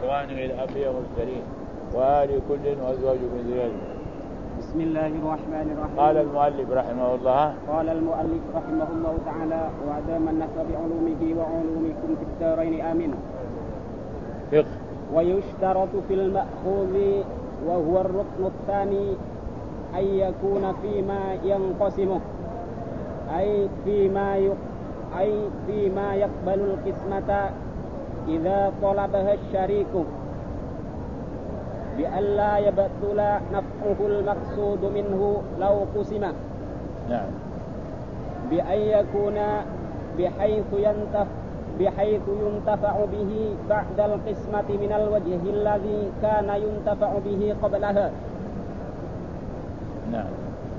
وإخوانه الأنبياء والمرسلين وآل كل وأزواج من ذريته. بسم الله الرحمن الرحيم. قال المؤلف رحمه الله. قال المؤلف رحمه الله تعالى: وأدام النفع بعلومه وعلومكم في الدارين آمين. فقه. ويشترط في المأخوذ وهو الركن الثاني أن يكون فيما ينقسمه أي فيما يقبل القسمة إذا طلبها الشريك بألا يبطل نفعه المقصود منه لو قسم. نعم. بأن يكون بحيث ينتفع به بعد القسمة من الوجه الذي كان ينتفع به قبلها. نعم.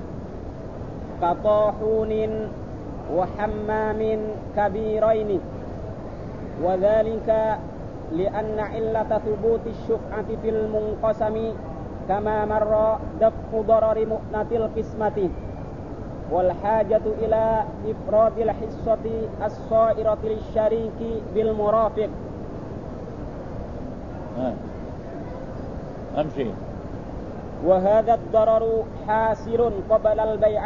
كطاحون وحمام كبيرين، وذلك لأن علة ثبوت الشفعة في المنقسم كما مر دفع ضرر مؤنة القسمة، والحاجة إلى إفراد الحصة الصائرة للشريك بالمرافق. أمشي. وهذا الضرر حاصل قبل البيع،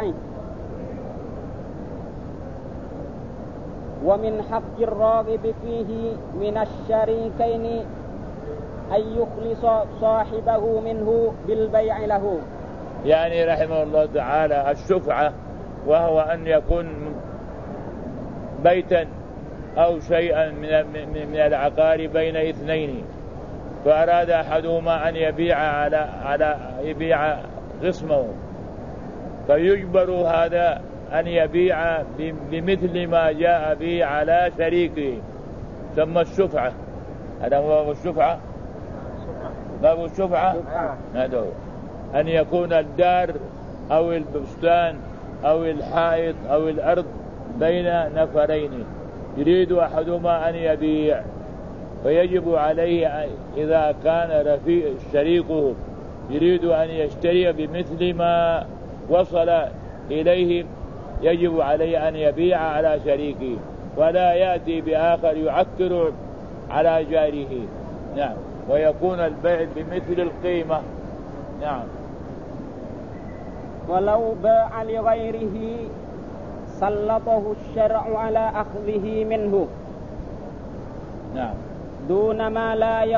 ومن حق الراغب فيه من الشريكين أن يخلص صاحبه منه بالبيع له. يعني رحمه الله تعالى الشفعة وهو أن يكون بيتا أو شيئا من العقار بين اثنين، فأراد أحدهما أن يبيع خصمه، فيجبر هذا أن يبيع بمثل ما جاء به على شريكه، ثم الشفعة. هذا هو الشفعة. باب الشفعة هذا هو أن يكون الدار أو البستان أو الحائط أو الأرض بين نفرين يريد أحدهما أن يبيع، فيجب عليه إذا كان رفيق شريكه يريد أن يشتري بمثل ما وصل إليه، يجب عليه أن يبيع على شريكه ولا يأتي بآخر يعكر على جاره. نعم. ويكون البيع بمثل القيمة. نعم. ولو باع لغيره سلطه الشرع على أخذه منه. نعم. دون ما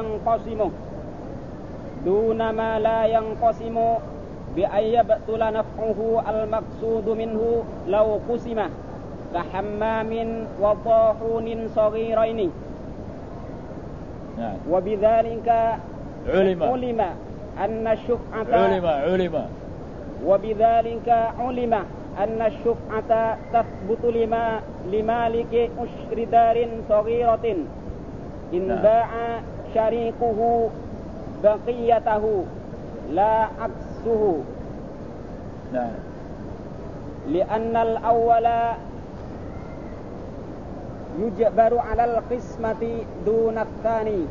لا ينقسم بأن يبطل نفعه المقصود منه لو قسم، كحمام وطاحون صغيرين. نعم. وبذلك علم أن الشفعة تثبت لمالك أشر دار صغيرة إن باع شريكه بقيته لا عكسه. نعم. لأن الأول يجبر على القسمة دون الثاني.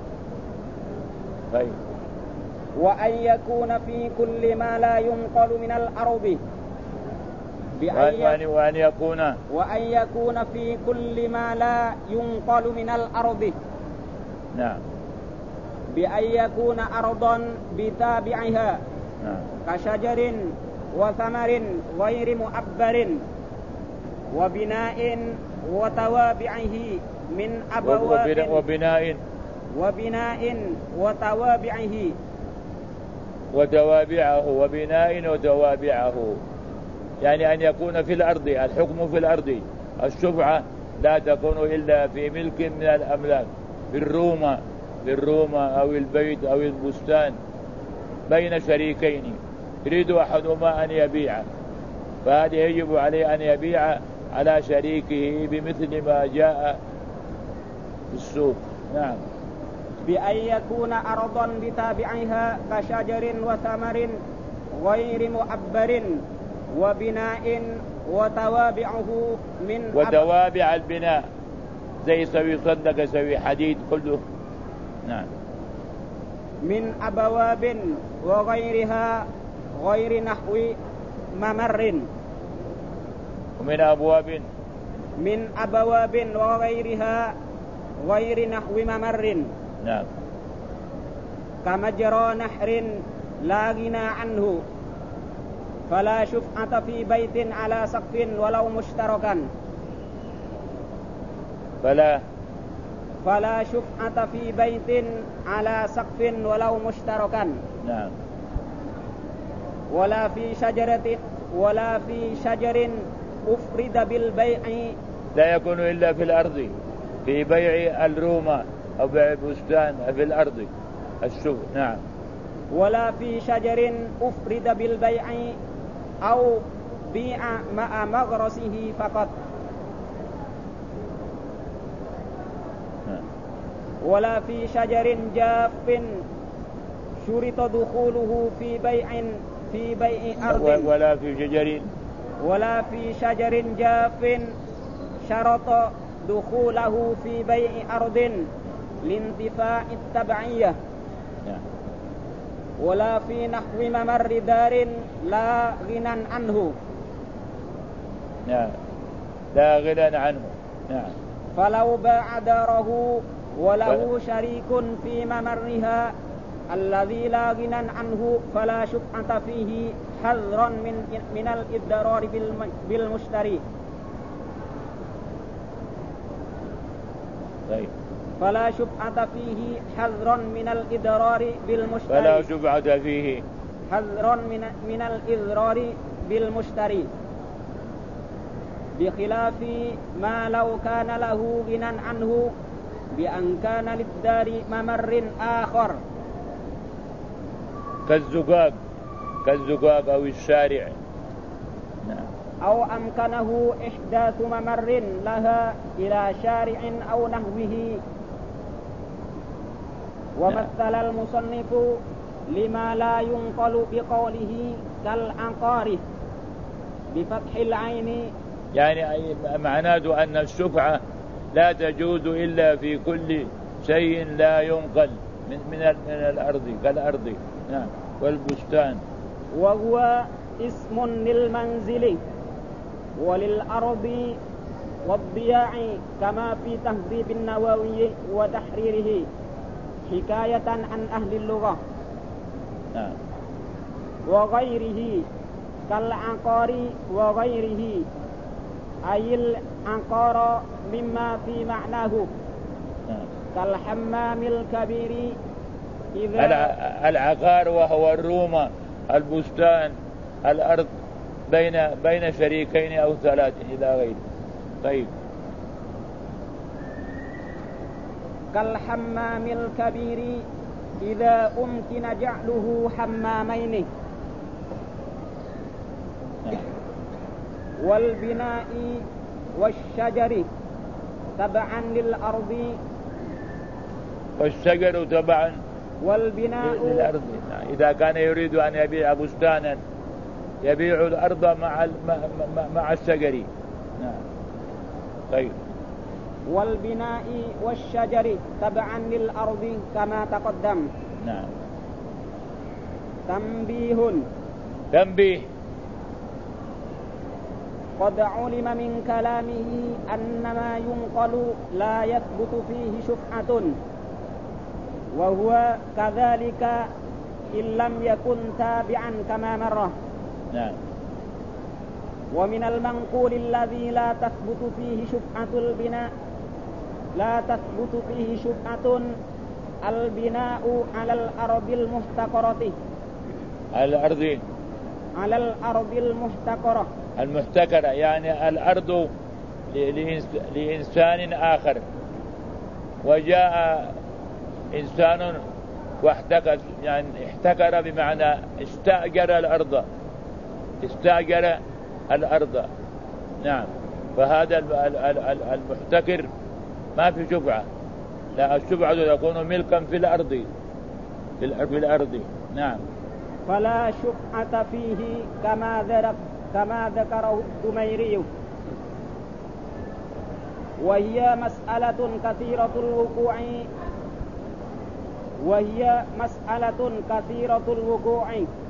طيب. وأن يكون في كل ما لا ينقل من الأرض وأن يكون في كل ما لا ينقل من الأرض. نعم. بأن يكون أرضا بتابعها. نعم. كشجر وثمر غير مؤبر وبناء وتوابعه من أبواب وبناء وتوابعه يعني أن يكون في الأرض. الحكم في الأرض. الشفعة لا تكون إلا في ملك من الأملاك، بالرومة أو البيت أو البستان بين شريكين يريد أحدهما أن يبيع، فهذا يجب عليه أن يبيع على شريكه بمثل ما جاء في السوق. نعم. بأن يكون أرضا بتابعها كشجر وثمر غير مؤبر وبناء وتوابعه من وتوابع البناء زي سوي صدق سوي حديد كله. نعم. من أبواب وغيرها غير نحو ممر. ومن أبواب وغيرها غير نحو ممر. نعم. كمجرى نحر لا غنى عنه فلا شفعة في بيت على سقف ولو مشتركا فلا شفعة في بيت على سقف ولو مشتركا. نعم. ولا في شجر أفرد بالبيع لا يكون إلا في الأرض في بيع الرومة أو بيع بستان في الأرض السوق. نعم. ولا في شجر أفرد بالبيع أو بيع مع مغرسه فقط. ولا في شجر جاف شرط دخوله في بيع أرض. ولا في شجر جاف شرط دخوله في بيع أرض لانتفاع التبعية. ولا في نحو ممر دار لا غنى عنه. نعم. لا غنى عنه. نعم. فلو باع داره وله شريك في ممرها الذي لا غنى عنه فلا شفعة فيه حذرا من الإضرار بالمشتري. طيب. فلا شفعة فيه حذرا من الإضرار بالمشتري. فلا شفعة فيه حذرا من الإضرار بالمشتري بخلاف ما لو كان له غنى عنه بأن كان للدار ممر آخر كالزقاق أو الشارع. نعم. أو أمكنه إحداث ممر لها إلى شارع أو نحوه. ومثل المصنف لما لا ينقل بقوله كالعقار بفتح العين، يعني معناته أن الشفعة لا تجوز إلا في كل شيء لا ينقل من الأرض كالأرض. نعم. والبستان. وهو اسم للمنزل وللأرض والضياع كما في تهذيب النووي وتحريره حكاية عن أهل اللغة. نعم. وغيره كالعقار وغيره أي العقار مما في معناه. نعم. كالحمام الكبير العقار وهو الرومة البستان الأرض بين شريكين أو ثلاث إلى غيره. طيب. كالحمام الكبير إذا أمكن جعله حمامين. والبناء والشجر تبعا للأرض. والشجر تبعا والبناء للأرض. إذا كان يريد أن يبيع بستانا يبيع الأرض مع الشجر. نعم. طيب. والبناء والشجر تبعا للأرض كما تقدم. نعم. تنبيه قد علم من كلامه أن ما ينقل لا يثبت فيه شفعة وهو كذلك إن لم يكن تابعا كما مر. نعم. ومن المنقول الذي لا تثبت فيه شفعة البناء البناء على الأرض المحتقرة. على الأرض المحتكرة يعني الأرض لإنسان آخر وجاء إنسان واحتكر، يعني احتكر بمعنى استأجر الأرض. نعم. فهذا المحتكر ما في شفعة، لا الشفعة تكون ملكا في الأرض. نعم. فلا شفعة فيه كما ذكره الدميري. وهي مسألة كثيرة الوقوع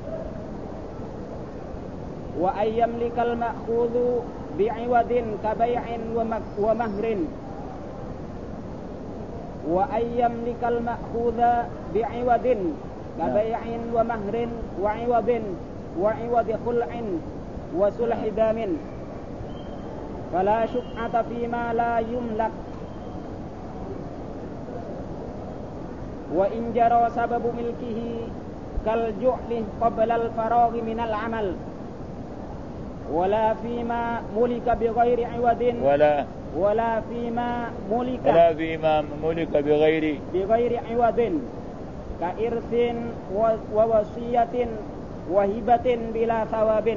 وأن يملك المأخوذ بعوض كبيع ومهر وأن يملك المأخوذ بعوض كبيع ومهر وعوض خلع وصلح دام، فلا شفعة فيما لا يملك. وإن جرى سبب ملكه كالجعل قبل الفراغ من العمل، ولا فيما ملك بغير عوض ولا فيما ملك بغير عوض كإرث ووصية وهبة بلا ثواب.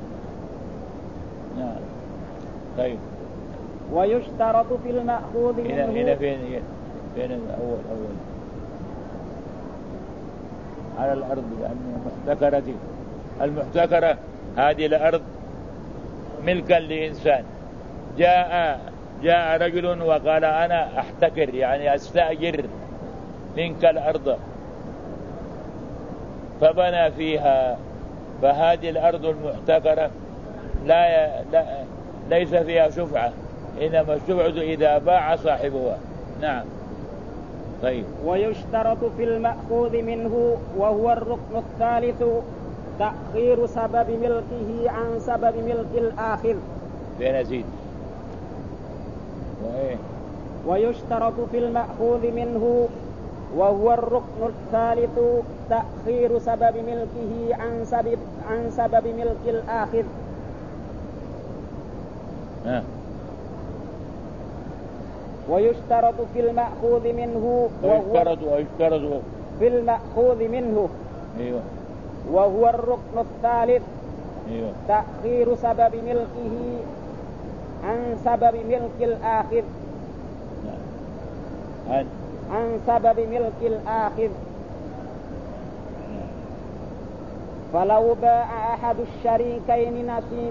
نعم. طيب. ويشترط في المأخوذ منه. هنا فين الأول على الأرض، لأن المحتكرة هذه الأرض ملكا لإنسان. جاء رجل وقال أنا أحتكر، يعني أستأجر منك الأرض، فبنى فيها، فهذه الأرض المحتكرة ليس فيها شفعة، إنما الشفعة إذا باع صاحبها. نعم. طيب. ويشترط في المأخوذ منه وهو الركن الثالث تأخير سبب ملكه عن سبب ملك الآخر. بنزيد. ويشترط في المأخوذ منه وهو الركن الثالث تأخير سبب ملكه عن سبب ملك الآخر. ويشترط في المأخوذ منه ويشترط في المأخوذ منه. أيوه. وهو الركن الثالث. أيوه. تأخير سبب ملكه عن سبب ملك الآخر. عن سبب ملك الآخر. فلو باع أحد الشريكين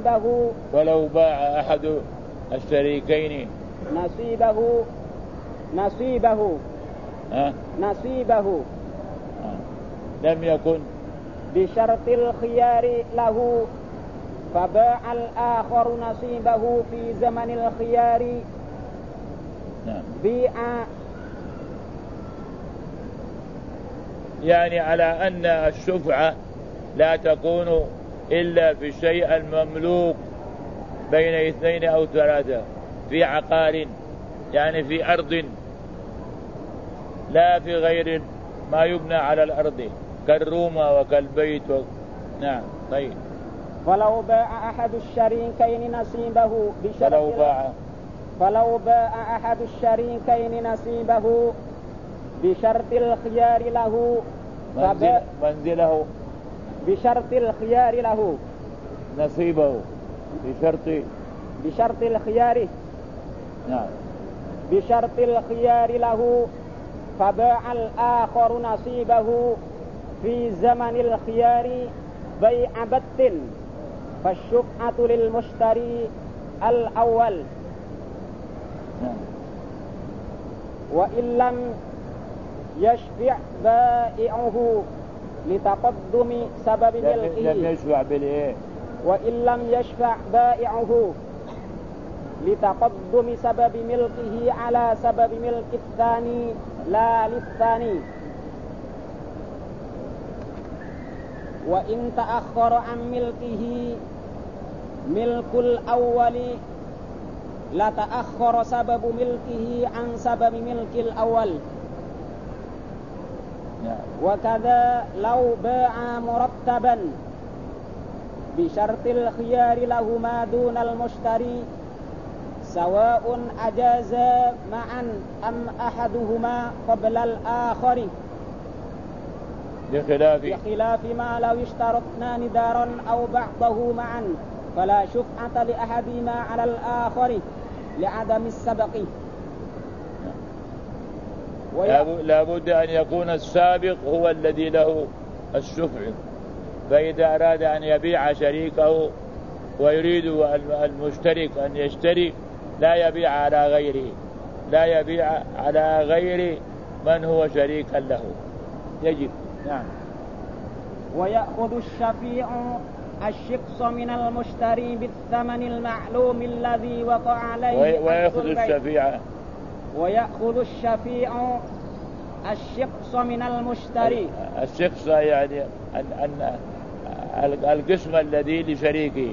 نصيبه لم يكن بشرط الخيار له، فباع الآخر نصيبه في زمن الخيار، بيع، يعني على أن الشفعة لا تكون إلا في الشيء المملوك بين اثنين أو ثلاثة، في عقار، يعني في أرض، لا في غير ما يبنى على الأرض كالرومة وكالبيت نعم. طيب. فلو باع أحد الشريكين نصيبه بشرط الخيار له، منزله بشرط الخيار له نصيبه بشرط الخيار. نعم. بشرط الخيار له، فباع الآخر نصيبه في زمن الخيار بيع بت، فالشفعة للمشتري الأول. وإن لم يشفع بائعه لتقدم سبب ملكه، وإن لم يشفع بائعه لتقدم سبب ملكه على سبب ملك الثاني لا للثاني. وإن تأخر عن ملكه ملك الأول لتأخر سبب ملكه عن سبب ملك الأول. وكذا لو باع مرتبا بشرط الخيار له ما دون المشتري، سواء أجاز معا أم أحدهما قبل الآخر، بخلاف ما لو اشترطنا ندارا أو بعضه معا، فلا شفعة لأحدهما على الآخر لعدم السبق. لا بد أن يكون السابق هو الذي له الشفع، فإذا أراد أن يبيع شريكه ويريد المشترك أن يشتري لا يبيع على غير من هو شريكا له، يجب. نعم. ويأخذ الشفيع الشخص من المشتري بالثمن المعلوم الذي وقع عليه. ويأخذ الشفيع الشخص من المشتري. الشخص يعني أن القسم الذي لشريكه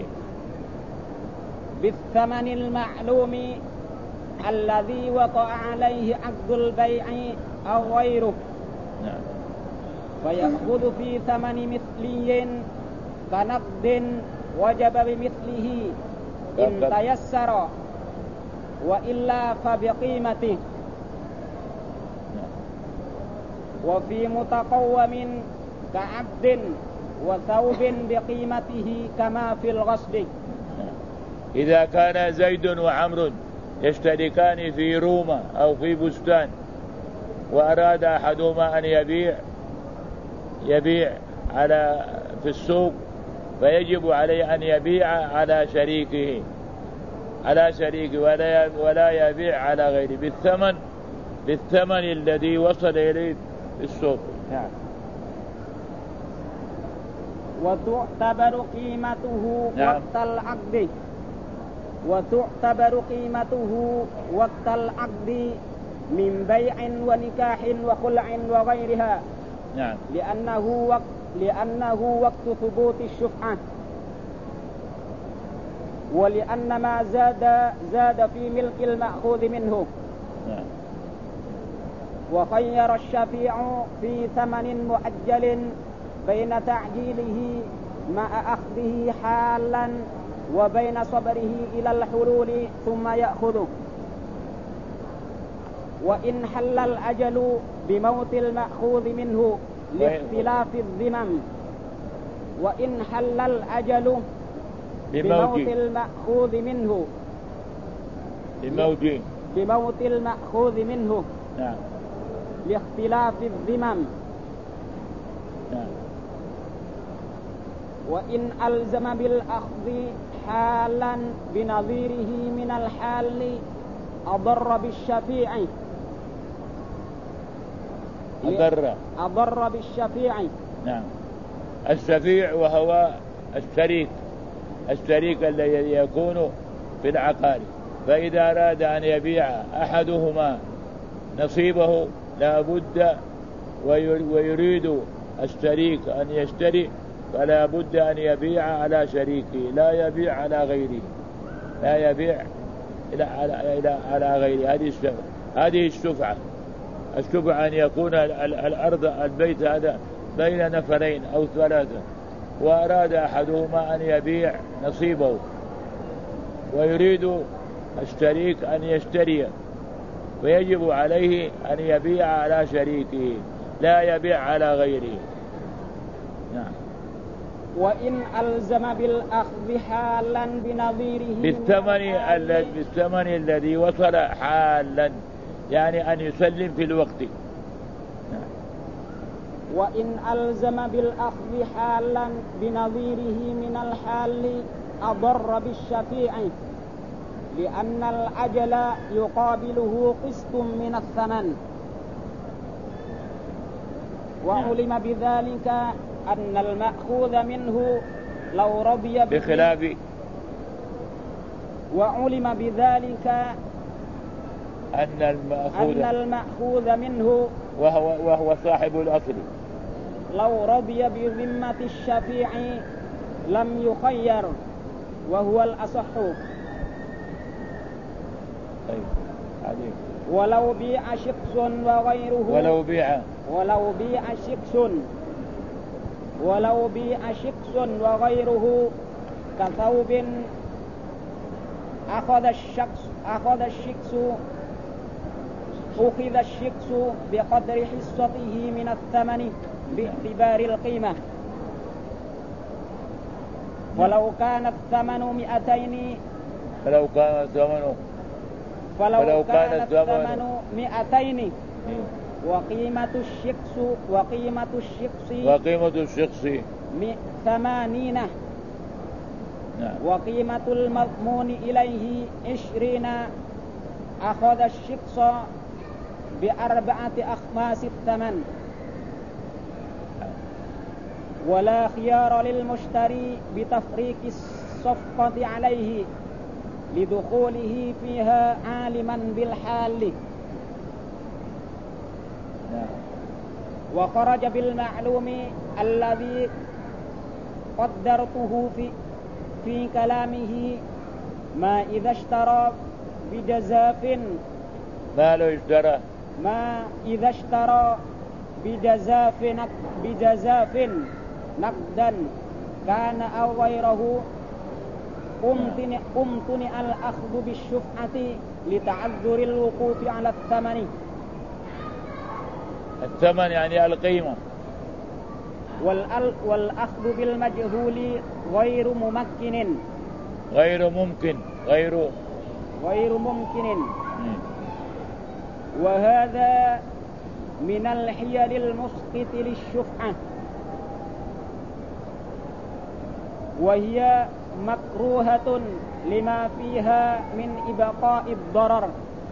بالثمن المعلوم الذي وقع عليه عقد البيع أو غيره. نعم. فيأخذ في ثمن مثلي كنقد وجب بمثله إن تيسر، وإلا فبقيمته. وفي متقوم كعبد وثوب بقيمته كما في الغصب. إذا كان زيد وعمر يشتركان في رومة أو في بستان، وأراد أحدهما أن يبيع في السوق، فيجب عليه أن يبيع على شريكه ولا يبيع على غيره بالثمن الذي وصل إليه في السوق. نعم. وتعتبر قيمته وقت العقد من بيع ونكاح وخلع وغيرها. نعم. لأنه وقت ثبوت الشفعة، ولأن ما زاد في ملك المأخوذ منه. نعم. وخير الشفيع في ثمن مؤجل بين تعجيله مع أخذه حالا وبين صبره إلى الحلول ثم يأخذه. وإن حل الأجل بموت المأخوذ منه لاختلاف الذمم. وإن حل الأجل بموت المأخوذ منه نعم. لاختلاف الذمم. نعم. وإن ألزم بالأخذ حالا بنظيره من الحال أضر بالشفيع. نعم. الشفيع وهو الشريك الذي يكون في العقار، فإذا أراد أن يبيع أحدهما نصيبه لا بد ويريد الشريك أن يشتري، فلا بد أن يبيع على شريكه، لا يبيع على غيره، لا يبيع على غيره. هذه الشفعة أن يكون البيت هذا بين نفرين أو ثلاثة، وأراد أحدهما أن يبيع نصيبه، ويريد الشريك أن يشتري، ويجب عليه أن يبيع على شريكه، لا يبيع على غيره. نعم. وإن ألزم بالأخذ حالا بنظيره بالثمن الذي وصل حالا، يعني أن يسلم في الوقت. نعم. وإن ألزم بالأخذ حالا بنظيره من الحال أضر بالشفيع، لأن الأجل يقابله قسط من الثمن. وعلم بذلك أن المأخوذ منه لو رضي بخلاف. وعلم بذلك أن المأخوذ منه وهو صاحب الأصل لو رضي بذمة الشفيع لم يخير، وهو الأصح. ولو بيع شخص وغيره ولو بيع شخص وغيره كثوب أخذ الشخص بقدر حصته من الثمن باعتبار القيمة. ولو كان الثمن 200 وقيمة الشخص 80. نعم. وقيمة المضمون إليه 20، أخذ الشخص ب4 أخماس الثمن. ولا خيار للمشتري بتفريق الصفقة عليه لدخوله فيها عالما بالحال. نعم. وخرج بالمعلوم الذي قدرته في كلامه ما إذا اشترى بجزاف ما إذا اشترى بجزاف نقدا كان أو غيره امتنع الأخذ بالشفعة لتعذر الوقوف على الثمن يعني القيمة. والأخذ بالمجهول غير ممكن وهذا من الحيل المسقط للشفعة، وهي مكروهة لما فيها من إبقاء الضرر،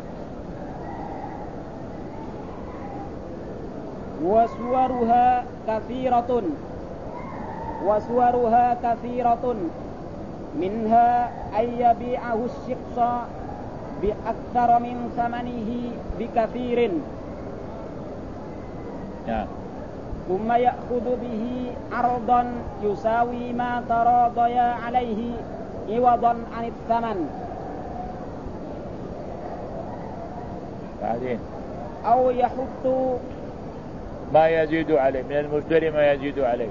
وصورها كثيرة منها أن يبيعه الشخص بأكثر من ثمنه بكثير ثم يأخذ به عرضا يساوي ما تراضيا عليه عوضا عن الثمن، أو يحط ما يزيد عليه من المشتري ما يزيد عليه،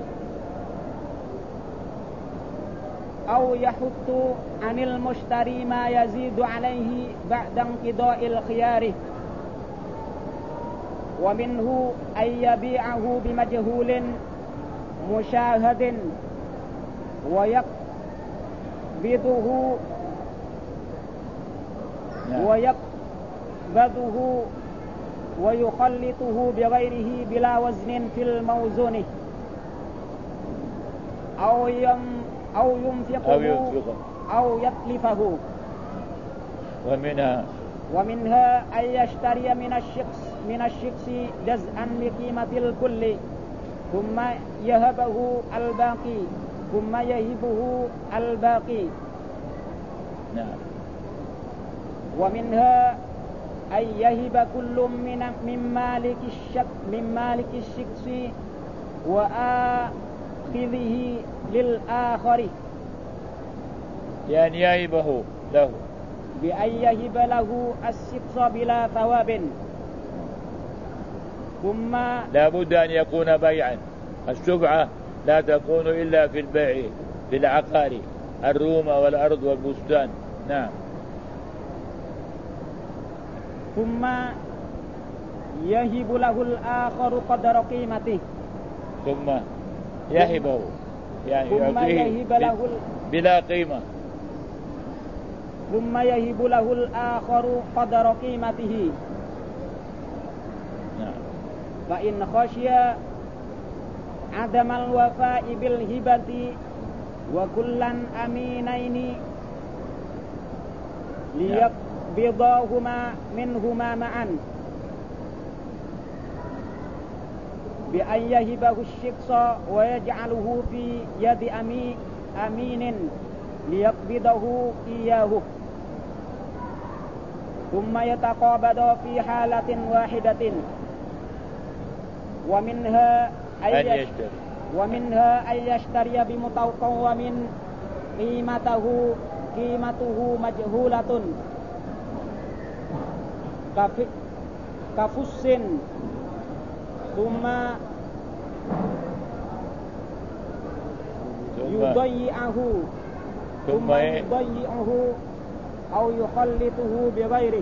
أو يحط عن المشتري ما يزيد عليه بعد انقضاء الخيار. ومنه أن يبيعه بمجهول مشاهد ويقبضه ويخلطه بغيره بلا وزن في الموزون، أو ينفقه أو يتلفه. ومنها أن يشتري من الشخص جزءا بقيمة الكل ثم يهبه الباقي. ومنها أن يهب كل من مالك الشخص وآخذه للآخر، يعني يهبه له، بأن يهب له الشخص بلا ثواب. ثم لا بد أن يكون بيعا، الشفعة لا تكون إلا في البيع في العقار، الرومة والأرض والبستان. نعم. ثم يهب له الآخر قدر قيمته، ثم يهبه يعني يعطيه بلا قيمة، ثم يهب له الآخر قدر قيمته. فإن خشي عدم الوفاء بالهبة وكلا أمينين ليقبضاهما منهما معا بأن يهبه الشخص ويجعله في يد أمين ليقبضه إياه، ثم يتقابض في حالة واحدة. ومنها أن يشتري بمتقوم قيمته مجهولة كفس ثم يضيعه أو يخلطه بغيره.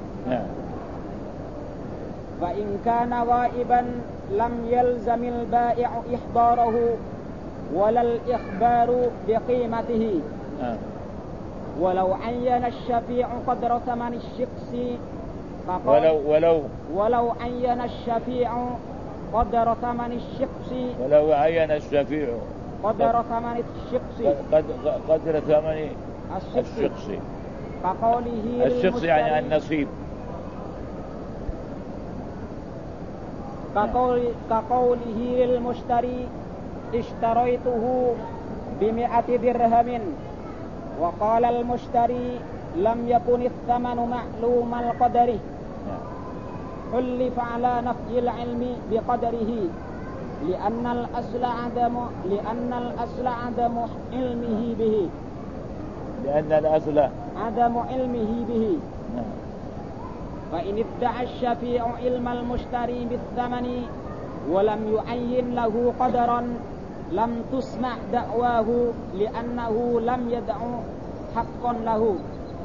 فإن كان غائبا لم يلزم البائع إحضاره ولا الإخبار بقيمته. ولو عين الشفيع قدر ثمن الشخص ولو عين الشفيع قدر ثمن الشخص قدر ثمن الشخص كقوله الشخص يعني النصيب، كقوله للمشتري اشتريته ب100 درهم، وقال المشتري لم يكن الثمن معلوم القدر، حلف على نفي العلم بقدره لأن الأصل عدم علمه به. لأن الأصل عدم علمه به. فإن ادعى الشفيع علم المشتري بالثمن ولم يعين له قدرا لم تسمع دعواه لأنه لم يدع حقا له.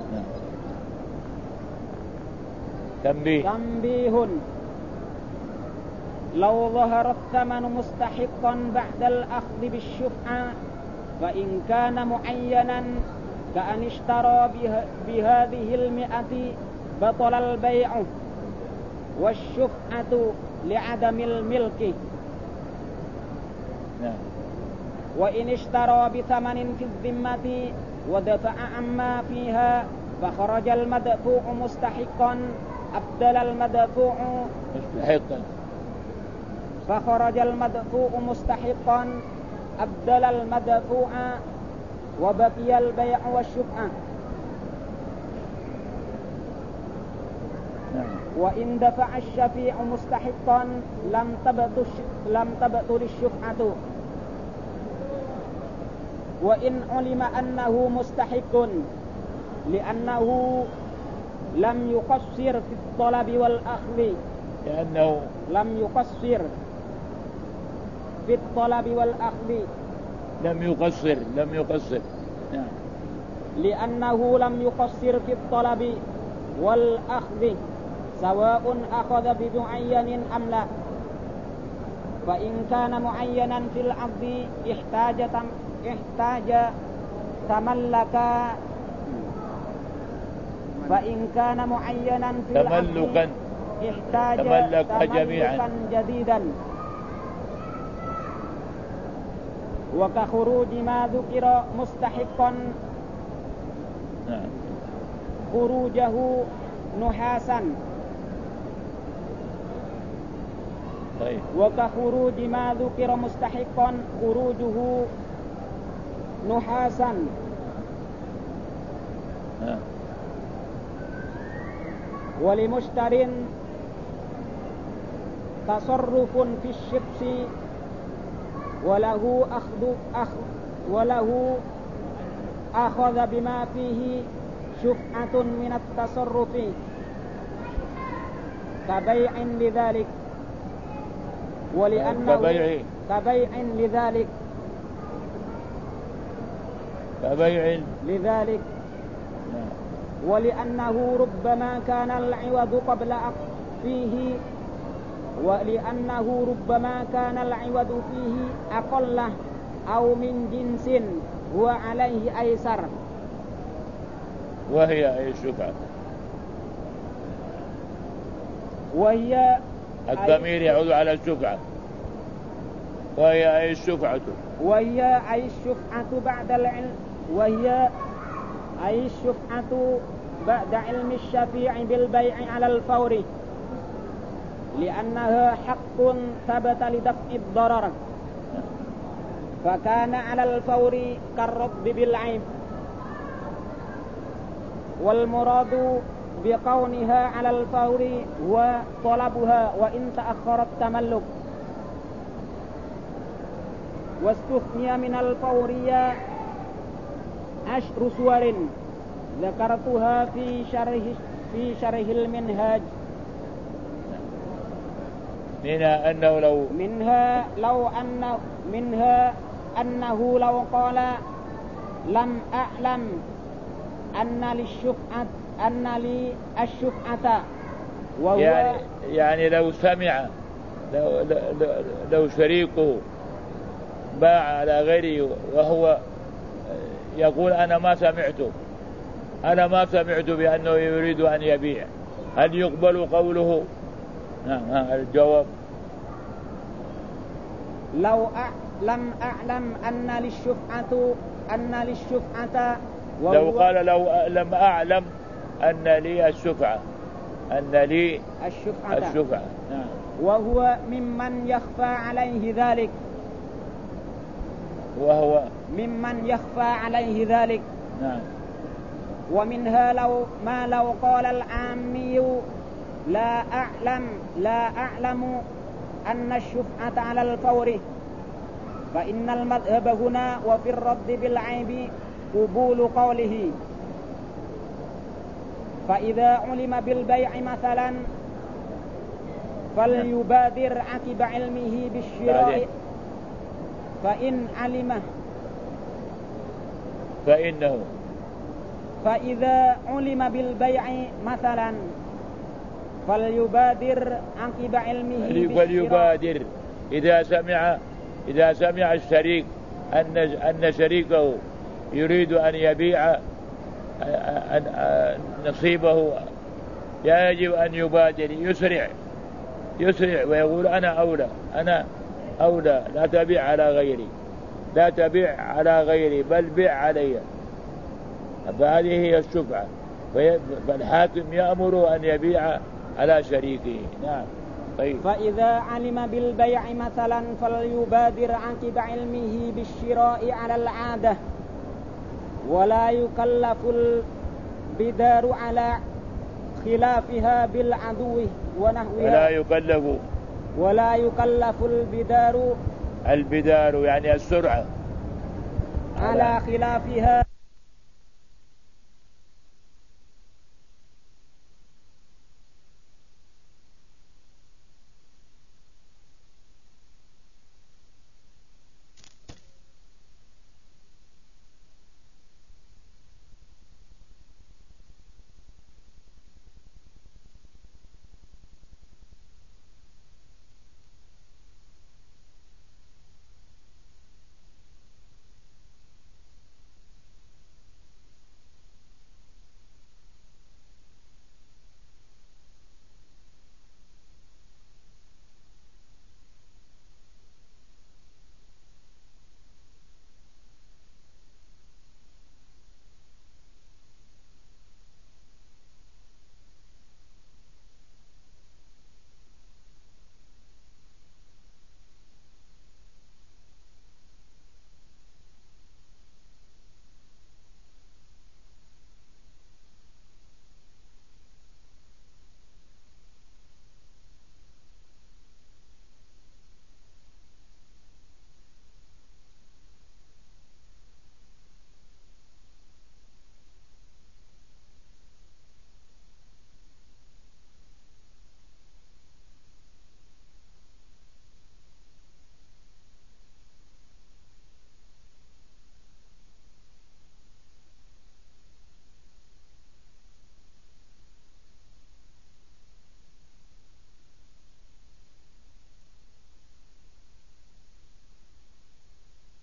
تنبيه: لو ظهر الثمن مستحقا بعد الأخذ بالشفعة فإن كان معينا كأن اشترى بهذه 100 بطل البيع والشفعة لعدم الملك. وإن اشترى بثمن في الذمة ودفع عما فيها فخرج المدفوع مستحقا أبدل المدفوع أبدل المدفوع وبقي البيع والشفعة. وإن دفع الشفيع مستحقا لم تبطل الشفعة. وإن علم أنه مستحق لأنه لم يقصر في الطلب والأخذ. لم يقصر في الطلب والأخذ. لأنه لم يقصر في الطلب والأخذ سواء أخذ بمعين أم لا. فإن كان معينا في العقد احتاج تملكا. فإن كان معينا في العقد احتاج تملكا جديدا. وكخروج ما ذكر مستحقا خروجه نحاسا. وكخروج ما ذكر مستحقا خروجه نحاسا. ولمشتر تصرف في الشخص وله أخذ بما فيه شفعة من التصرف كبيع لذلك. ولأنه كبيع لذلك ولأنه ربما كان العوض قبل فيه أقل أو من جنس هو عليه أيسر. وهي أي الشفعة؟ وهي الضمير يعود على الشفعة. وهي أي الشفعة؟ وهي أي الشفعة بعد العلم. وهي أي الشفعة بعد علم الشفيع بالبيع على الفور لأنها حق ثبت لدفع الضرر فكان على الفور كالرد بالعيب. والمراد بكونها على الفور هو طلبها وإن تأخر التملك. واستثني من الفورية 10 صور ذكرتها في شرح المنهاج. منها أنه لو قال لم أعلم أن لي الشفعة وهو يعني لو سمع لو شريكه باع على غيره وهو يقول أنا ما سمعت بأنه يريد أن يبيع، هل يقبل قوله؟ الجواب لو لم أعلم أن للشفعة لو قال لم أعلم أن لي الشفعة وهو ممن يخفى عليه ذلك ومنها لو قال العامي لا أعلم أن الشفعة على الفور، فإن المذهب هنا وفي الرد بالعيب قبول قوله. فإذا علم بالبيع مثلا فليبادر عقب علمه بالشراء، فإذا علم بالبيع مثلا فليبادر عقب علمه بالشراء. إذا سمع الشريك أن شريكه يريد أن يبيع نصيبه يجب أن يبادر، يسرع ويقول أنا أولى، لا تبيع على غيري بل بيع علي. فهذه هي الشفعة، فالحاكم يأمر أن يبيع على شريكه. نعم. طيب. فإذا علم بالبيع مثلا فليبادر عقب علمه بالشراء على العادة، ولا يكلف البدار على خلافها بالعدو ونحوها. ولا يكلف البدار يعني السرعة على خلافها